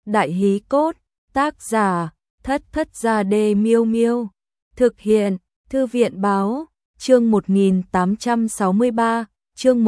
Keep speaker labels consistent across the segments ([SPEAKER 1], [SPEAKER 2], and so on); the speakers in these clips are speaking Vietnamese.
[SPEAKER 1] Đại hí cốt, tác giả, Thất Thất Gia Đê Miêu Miêu. Thực hiện, Thư viện báo, chương 1863, chương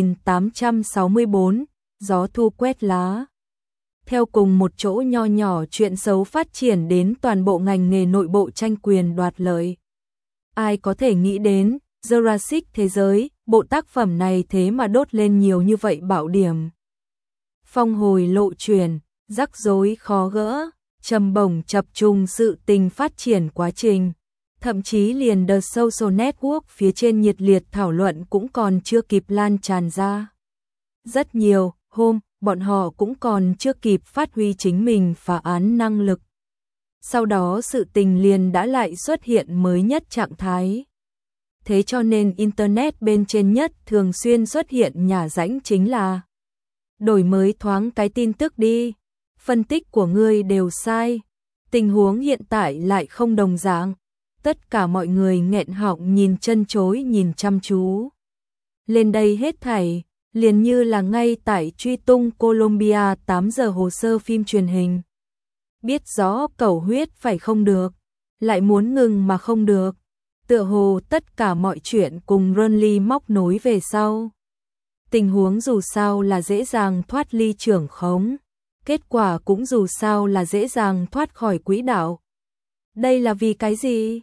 [SPEAKER 1] 1864, gió thu quét lá. Theo cùng một chỗ nho nhỏ chuyện xấu phát triển đến toàn bộ ngành nghề nội bộ tranh quyền đoạt lợi. Ai có thể nghĩ đến, Jurassic thế giới, bộ tác phẩm này thế mà đốt lên nhiều như vậy bảo điểm. Phong hồi lộ chuyển, rắc rối khó gỡ, trầm bổng chập trùng sự tình phát triển quá trình. Thậm chí liền The Social Network phía trên nhiệt liệt thảo luận cũng còn chưa kịp lan tràn ra. Rất nhiều hôm, bọn họ cũng còn chưa kịp phát huy chính mình phá án năng lực. Sau đó sự tình liền đã lại xuất hiện mới nhất trạng thái. Thế cho nên Internet bên trên nhất thường xuyên xuất hiện nhả rãnh chính là đổi mới thoáng cái tin tức đi, phân tích của ngươi đều sai, tình huống hiện tại lại không đồng dạng. Tất cả mọi người nghẹn họng nhìn chân chối nhìn chăm chú. Lên đây hết thảy, liền như là ngay tại truy tung Colombia 8 giờ hồ sơ phim truyền hình. Biết rõ cẩu huyết phải không được, lại muốn ngừng mà không được. Tựa hồ tất cả mọi chuyện cùng Runly móc nối về sau. Tình huống dù sao là dễ dàng thoát ly trưởng khống, kết quả cũng dù sao là dễ dàng thoát khỏi quỹ đạo. Đây là vì cái gì?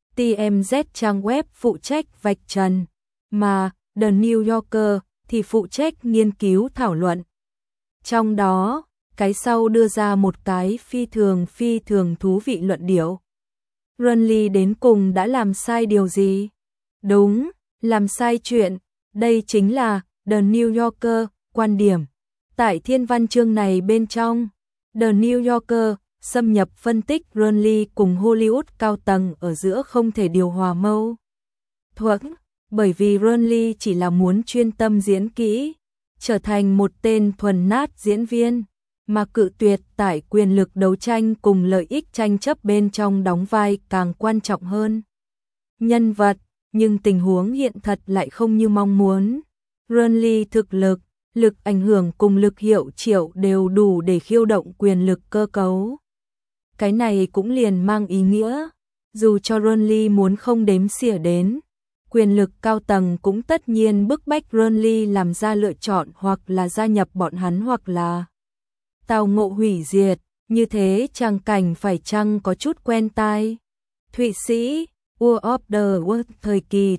[SPEAKER 1] TMZ trang web phụ trách vạch trần, mà The New Yorker thì phụ trách nghiên cứu thảo luận. Trong đó, cái sau đưa ra một cái phi thường thú vị luận điệu. Runly đến cùng đã làm sai điều gì? Đúng, làm sai chuyện, đây chính là The New Yorker quan điểm. Tại thiên văn chương này bên trong, The New Yorker xâm nhập phân tích Runly cùng Hollywood cao tầng ở giữa không thể điều hòa mâu thuẫn, bởi vì Runly chỉ là muốn chuyên tâm diễn kỹ, trở thành một tên thuần nát diễn viên, mà cự tuyệt tại quyền lực đấu tranh cùng lợi ích tranh chấp bên trong đóng vai càng quan trọng hơn. Nhân vật, nhưng tình huống hiện thật lại không như mong muốn. Runly thực lực, lực ảnh hưởng cùng lực hiệu triệu đều đủ để khiêu động quyền lực cơ cấu. Cái này cũng liền mang ý nghĩa, dù cho Runly muốn không đếm xỉa đến, quyền lực cao tầng cũng tất nhiên bức bách Runly làm ra lựa chọn hoặc là gia nhập bọn hắn hoặc là tao ngộ hủy diệt, như thế trang cảnh phải chăng có chút quen tai. Thụy Sĩ, War of the World thời kỳ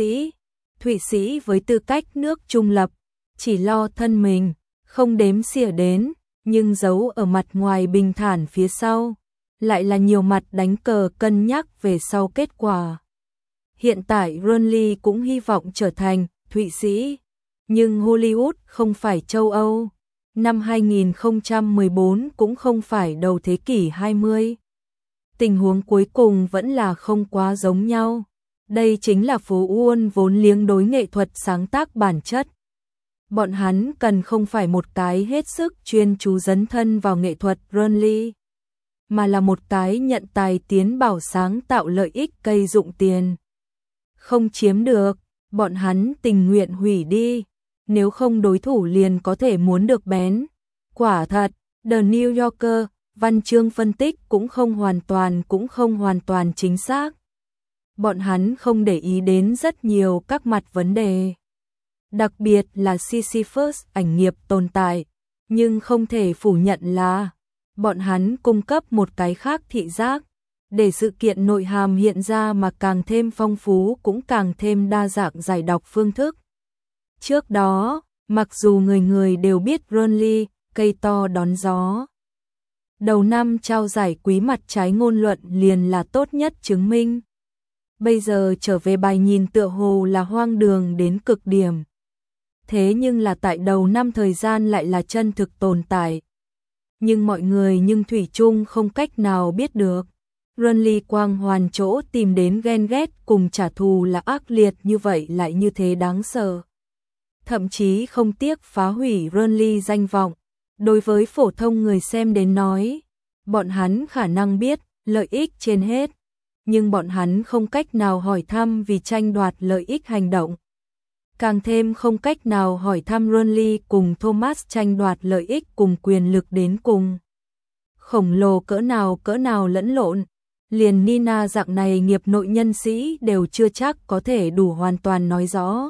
[SPEAKER 1] Thụy Sĩ với tư cách nước trung lập, chỉ lo thân mình, không đếm xỉa đến, nhưng giấu ở mặt ngoài bình thản phía sau, lại là nhiều mặt đánh cờ cân nhắc về sau kết quả. Hiện tại Runly cũng hy vọng trở thành Thụy Sĩ, nhưng Hollywood không phải châu Âu, năm 2014 cũng không phải đầu thế kỷ 20. Tình huống cuối cùng vẫn là không quá giống nhau. Đây chính là phố Wall vốn liếng đối nghệ thuật sáng tác bản chất. Bọn hắn cần không phải một cái hết sức chuyên chú dấn thân vào nghệ thuật Runly, mà là một cái nhận tài tiến bảo sáng tạo lợi ích cây dụng tiền. Không chiếm được, bọn hắn tình nguyện hủy đi, nếu không đối thủ liền có thể muốn được bén. Quả thật, The New Yorker, văn chương phân tích cũng không hoàn toàn chính xác. Bọn hắn không để ý đến rất nhiều các mặt vấn đề. Đặc biệt là Sisyphus ảnh nghiệp tồn tại, nhưng không thể phủ nhận là bọn hắn cung cấp một cái khác thị giác, để sự kiện nội hàm hiện ra mà càng thêm phong phú cũng càng thêm đa dạng giải đọc phương thức. Trước đó, mặc dù người người đều biết Runly, cây to đón gió. Đầu năm trao giải quý mặt trái ngôn luận liền là tốt nhất chứng minh. Bây giờ trở về bài nhìn tựa hồ là hoang đường đến cực điểm. Thế nhưng là tại đầu năm thời gian lại là chân thực tồn tại. Nhưng mọi người thủy chung không cách nào biết được. Runly quang hoàn chỗ tìm đến ghen ghét cùng trả thù là ác liệt như vậy lại như thế đáng sợ. Thậm chí không tiếc phá hủy Runly danh vọng. Đối với phổ thông người xem đến nói, bọn hắn khả năng biết lợi ích trên hết, nhưng bọn hắn không cách nào hỏi thăm vì tranh đoạt lợi ích hành động. Càng thêm không cách nào hỏi thăm Runly cùng Thomas tranh đoạt lợi ích cùng quyền lực đến cùng. khổng lồ cỡ nào lẫn lộn. Liền Nina dạng này nghiệp nội nhân sĩ đều chưa chắc có thể đủ hoàn toàn nói rõ.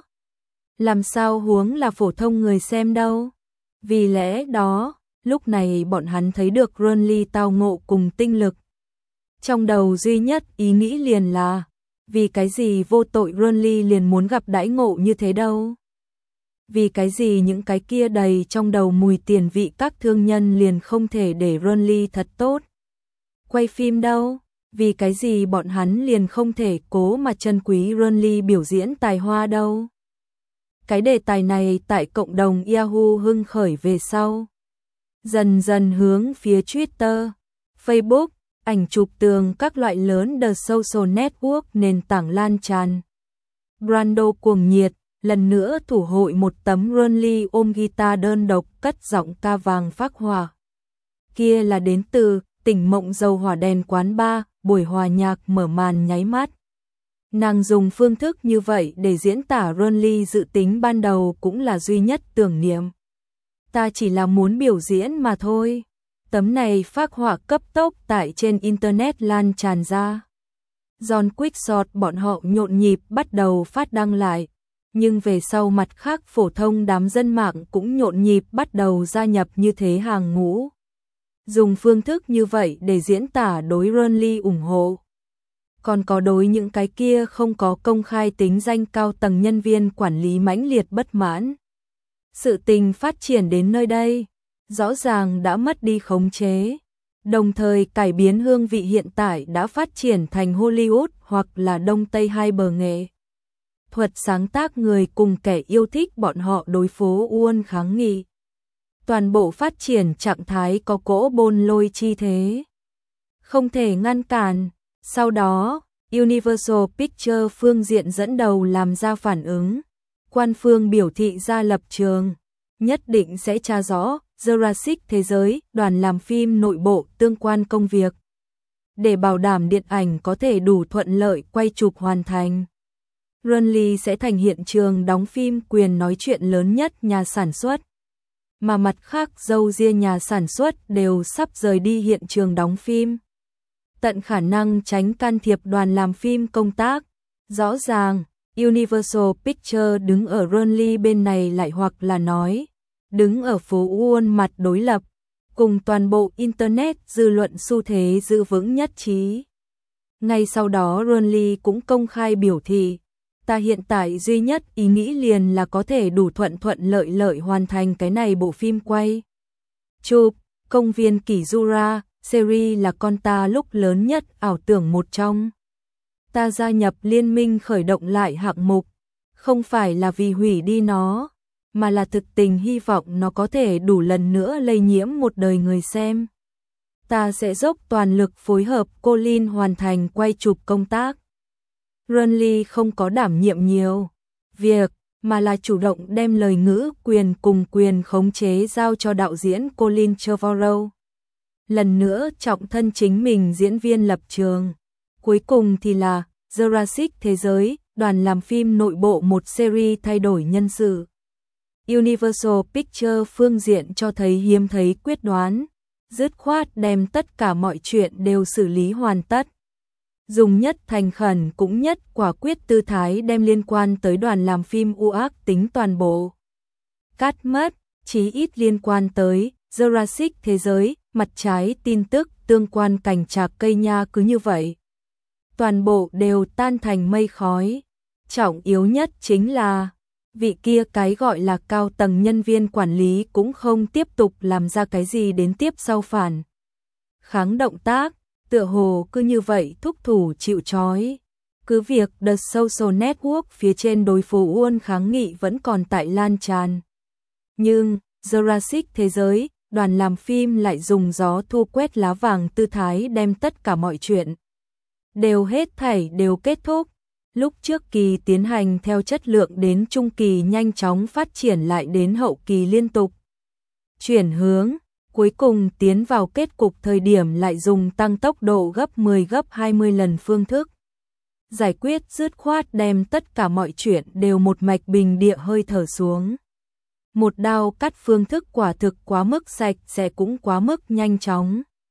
[SPEAKER 1] Làm sao huống là phổ thông người xem đâu. Vì lẽ đó, lúc này bọn hắn thấy được Renly tao ngộ cùng tinh lực. Trong đầu duy nhất ý nghĩ liền là, vì cái gì vô tội Renly liền muốn gặp đãi ngộ như thế đâu. Vì cái gì những cái kia đầy trong đầu mùi tiền vị các thương nhân liền không thể để Renly thật tốt. Quay phim đâu, vì cái gì bọn hắn liền không thể cố mà trân quý Renly biểu diễn tài hoa đâu. Cái đề tài này tại cộng đồng Yahoo hưng khởi về sau. Dần dần hướng phía Twitter, Facebook, ảnh chụp tường các loại lớn The Social Network nền tảng lan tràn. Brando cuồng nhiệt, lần nữa thủ hội một tấm Renly ôm guitar đơn độc cất giọng ca vàng phác hỏa. Kia là đến từ tỉnh mộng dầu hỏa đèn quán bar, buổi hòa nhạc mở màn nháy mắt. Nàng dùng phương thức như vậy để diễn tả Renly dự tính ban đầu cũng là duy nhất tưởng niệm. Ta chỉ là muốn biểu diễn mà thôi. Tấm này phác họa cấp tốc tại trên Internet lan tràn ra. John Quickshot bọn họ nhộn nhịp bắt đầu phát đăng lại. Nhưng về sau mặt khác phổ thông đám dân mạng cũng nhộn nhịp bắt đầu gia nhập như thế hàng ngũ. Dùng phương thức như vậy để diễn tả đối Renly ủng hộ. Còn có đối những cái kia không có công khai tính danh cao tầng nhân viên quản lý mãnh liệt bất mãn. Sự tình phát triển đến nơi đây, rõ ràng đã mất đi khống chế. Đồng thời cải biến hương vị hiện tại đã phát triển thành Hollywood hoặc là Đông Tây hai bờ nghệ. Thuật sáng tác người cùng kẻ yêu thích bọn họ đối phố Uôn kháng nghị. Toàn bộ phát triển trạng thái có cỗ bôn lôi chi thế. Không thể ngăn cản. Sau đó, Universal Pictures phương diện dẫn đầu làm ra phản ứng. Quan phương biểu thị ra lập trường. Nhất định sẽ tra rõ Jurassic thế giới, đoàn làm phim nội bộ tương quan công việc. Để bảo đảm điện ảnh có thể đủ thuận lợi quay chụp hoàn thành. Renly sẽ thành hiện trường đóng phim quyền nói chuyện lớn nhất nhà sản xuất. Mà mặt khác dâu ria nhà sản xuất đều sắp rời đi hiện trường đóng phim. Tận khả năng tránh can thiệp đoàn làm phim công tác. Rõ ràng, Universal Pictures đứng ở Renly bên này lại hoặc là nói, đứng ở phố Uôn mặt đối lập, cùng toàn bộ Internet dư luận xu thế giữ vững nhất trí. Ngay sau đó Renly cũng công khai biểu thị, ta hiện tại duy nhất ý nghĩ liền là có thể đủ thuận lợi hoàn thành cái này bộ phim quay. Chụp, công viên Kizura, series là con ta lúc lớn nhất ảo tưởng một trong. Ta gia nhập liên minh khởi động lại hạng mục, không phải là vì hủy đi nó, mà là thực tình hy vọng nó có thể đủ lần nữa lây nhiễm một đời người xem. Ta sẽ dốc toàn lực phối hợp Colin hoàn thành quay chụp công tác. Renly không có đảm nhiệm nhiều việc, mà là chủ động đem lời ngữ quyền cùng quyền khống chế giao cho đạo diễn Colin Trevorrow. Lần nữa trọng thân chính mình diễn viên lập trường. Cuối cùng thì là Jurassic thế giới, đoàn làm phim nội bộ một series thay đổi nhân sự. Universal Pictures phương diện cho thấy hiếm thấy quyết đoán, dứt khoát đem tất cả mọi chuyện đều xử lý hoàn tất. Dùng nhất thành khẩn cũng nhất quả quyết tư thái đem liên quan tới đoàn làm phim ác tính toàn bộ. Cắt mất, chí ít liên quan tới Jurassic thế giới, mặt trái tin tức tương quan cảnh trạc cây nha cứ như vậy. Toàn bộ đều tan thành mây khói. Trọng yếu nhất chính là vị kia cái gọi là cao tầng nhân viên quản lý cũng không tiếp tục làm ra cái gì đến tiếp sau phản kháng động tác, tựa hồ cứ như vậy thúc thủ chịu trói. Cứ việc The Social Network phía trên đối phố Uôn kháng nghị vẫn còn tại lan tràn. Nhưng Jurassic thế giới, đoàn làm phim lại dùng gió thu quét lá vàng tư thái đem tất cả mọi chuyện đều hết thảy đều kết thúc. Lúc trước kỳ tiến hành theo chất lượng đến trung kỳ nhanh chóng phát triển lại đến hậu kỳ liên tục chuyển hướng, cuối cùng tiến vào kết cục thời điểm lại dùng tăng tốc độ gấp 10 gấp 20 lần phương thức. Giải quyết dứt khoát đem tất cả mọi chuyện đều một mạch bình địa hơi thở xuống. Một đao cắt phương thức quả thực quá mức sạch sẽ cũng quá mức nhanh chóng.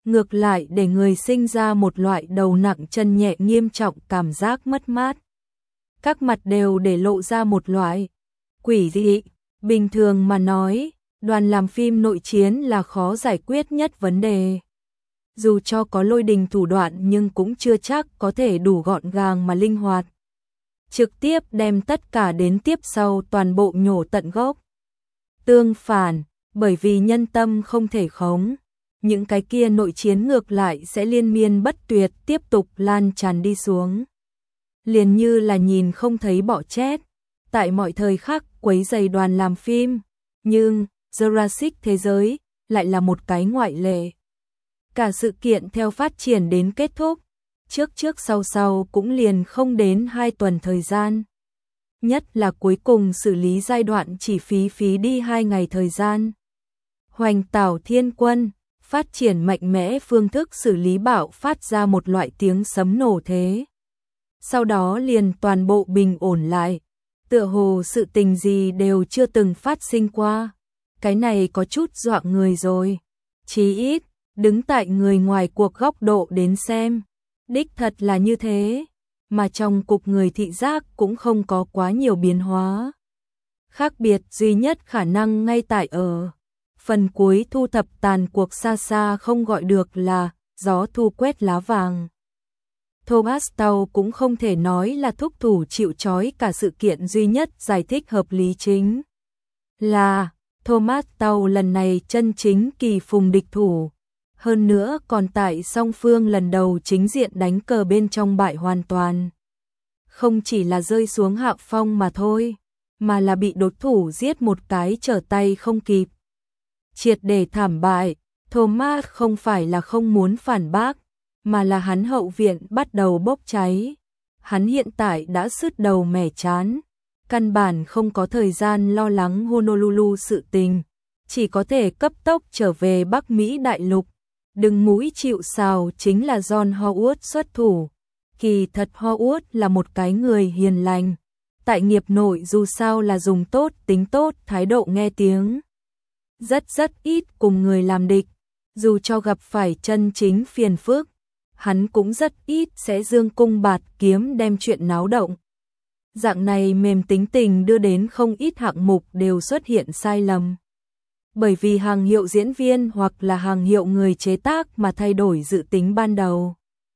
[SPEAKER 1] ngược lại để người sinh ra một loại đầu nặng chân nhẹ nghiêm trọng cảm giác mất mát. Các mặt đều để lộ ra một loại quỷ dị. Bình thường mà nói, đoàn làm phim nội chiến là khó giải quyết nhất vấn đề. Dù cho có lôi đình thủ đoạn nhưng cũng chưa chắc có thể đủ gọn gàng mà linh hoạt. Trực tiếp đem tất cả đến tiếp sau toàn bộ nhổ tận gốc. Tương phản, bởi vì nhân tâm không thể khống, những cái kia nội chiến ngược lại sẽ liên miên bất tuyệt tiếp tục lan tràn đi xuống. Liền như là nhìn không thấy bọ chết, tại mọi thời khắc quấy rầy đoàn làm phim, nhưng Jurassic thế giới lại là một cái ngoại lệ. Cả sự kiện theo phát triển đến kết thúc, trước sau cũng liền không đến 2 tuần thời gian. Nhất là cuối cùng xử lý giai đoạn chỉ phí đi 2 ngày thời gian. Hoành Tảo Thiên Quân phát triển mạnh mẽ phương thức xử lý bạo phát ra một loại tiếng sấm nổ thế. Sau đó liền toàn bộ bình ổn lại, tựa hồ sự tình gì đều chưa từng phát sinh qua. Cái này có chút dọa người rồi. Chí ít, đứng tại người ngoài cuộc góc độ đến xem, đích thật là như thế, mà trong cục người thị giác cũng không có quá nhiều biến hóa. Khác biệt duy nhất khả năng ngay tại ở phần cuối thu thập tàn cuộc xa xa không gọi được là gió thu quét lá vàng. Thomas Tàu cũng không thể nói là thúc thủ chịu trói cả sự kiện, duy nhất giải thích hợp lý chính là Thomas Tàu lần này chân chính kỳ phùng địch thủ. Hơn nữa còn tại song phương lần đầu chính diện đánh cờ bên trong bại hoàn toàn. Không chỉ là rơi xuống hạ phong mà thôi, mà là bị đối thủ giết một cái trở tay không kịp. Triệt để thảm bại, Thomas không phải là không muốn phản bác, mà là hắn hậu viện bắt đầu bốc cháy. Hắn hiện tại đã sứt đầu mẻ chán, căn bản không có thời gian lo lắng Honolulu sự tình, chỉ có thể cấp tốc trở về Bắc Mỹ đại lục. Đừng mũi chịu sào chính là John Howard xuất thủ. Kỳ thật Howard là một cái người hiền lành. Tại nghiệp nội dù sao là dùng tốt tính tốt thái độ nghe tiếng. Rất ít cùng người làm địch. Dù cho gặp phải chân chính phiền phức, hắn cũng rất ít sẽ dương cung bạt kiếm đem chuyện náo động. Dạng này mềm tính tình đưa đến không ít hạng mục đều xuất hiện sai lầm. Bởi vì hàng hiệu diễn viên hoặc là hàng hiệu người chế tác mà thay đổi dự tính ban đầu,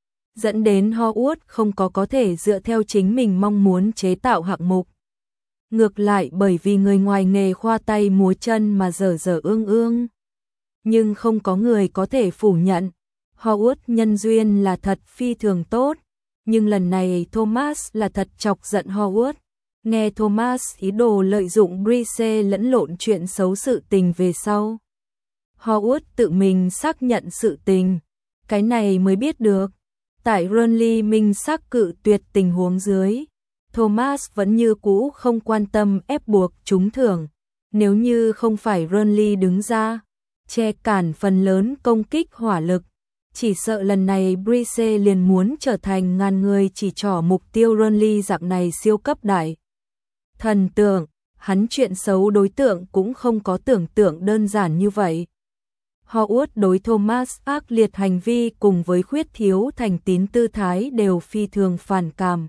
[SPEAKER 1] dẫn đến Howard không có thể dựa theo chính mình mong muốn chế tạo hạng mục. Ngược lại bởi vì người ngoài nghề khoa tay múa chân mà dở ương. Nhưng không có người có thể phủ nhận, Howard nhân duyên là thật phi thường tốt, nhưng lần này Thomas là thật chọc giận Howard. Nghe Thomas ý đồ lợi dụng Brice lẫn lộn chuyện xấu sự tình về sau, Howard tự mình xác nhận sự tình, cái này mới biết được. Tại Ronly minh xác cự tuyệt tình huống dưới, Thomas vẫn như cũ không quan tâm ép buộc trúng thưởng. Nếu như không phải Ronly đứng ra che cản phần lớn công kích hỏa lực, chỉ sợ lần này Brice liền muốn trở thành ngàn người chỉ trỏ mục tiêu Ronly dạng này siêu cấp đại thần tượng. Hắn chuyện xấu đối tượng cũng không có tưởng tượng đơn giản như vậy. Howard đối Thomas ác liệt hành vi cùng với khuyết thiếu thành tín tư thái đều phi thường phản cảm.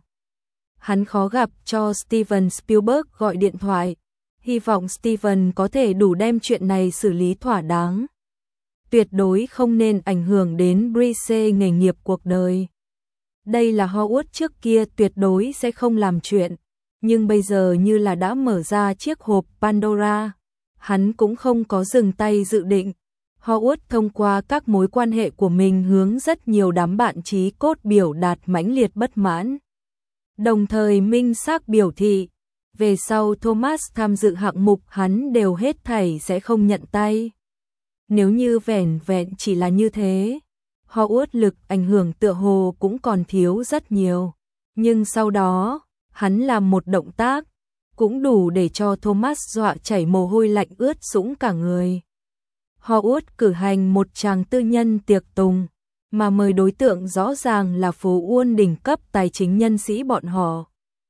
[SPEAKER 1] Hắn khó gặp cho Steven Spielberg gọi điện thoại, hy vọng Steven có thể đủ đem chuyện này xử lý thỏa đáng. Tuyệt đối không nên ảnh hưởng đến Brice nghề nghiệp cuộc đời. Đây là Howard trước kia tuyệt đối sẽ không làm chuyện, nhưng bây giờ như là đã mở ra chiếc hộp Pandora, hắn cũng không có dừng tay dự định. Howard thông qua các mối quan hệ của mình hướng rất nhiều đám bạn chí cốt biểu đạt mãnh liệt bất mãn. Đồng thời minh xác biểu thị, về sau Thomas tham dự hạng mục hắn đều hết thảy sẽ không nhận tay. Nếu như vẻn vẹn chỉ là như thế, Howard lực ảnh hưởng tựa hồ cũng còn thiếu rất nhiều. Nhưng sau đó, hắn làm một động tác, cũng đủ để cho Thomas dọa chảy mồ hôi lạnh ướt sũng cả người. Howard cử hành một tràng tư nhân tiệc tùng, mà mời đối tượng rõ ràng là phố Uôn đỉnh cấp tài chính nhân sĩ bọn họ.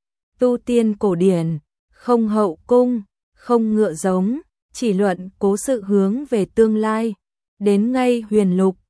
[SPEAKER 1] Tu tiên cổ điển, không hậu cung, không ngựa giống, chỉ luận cố sự hướng về tương lai, đến ngay huyền lục,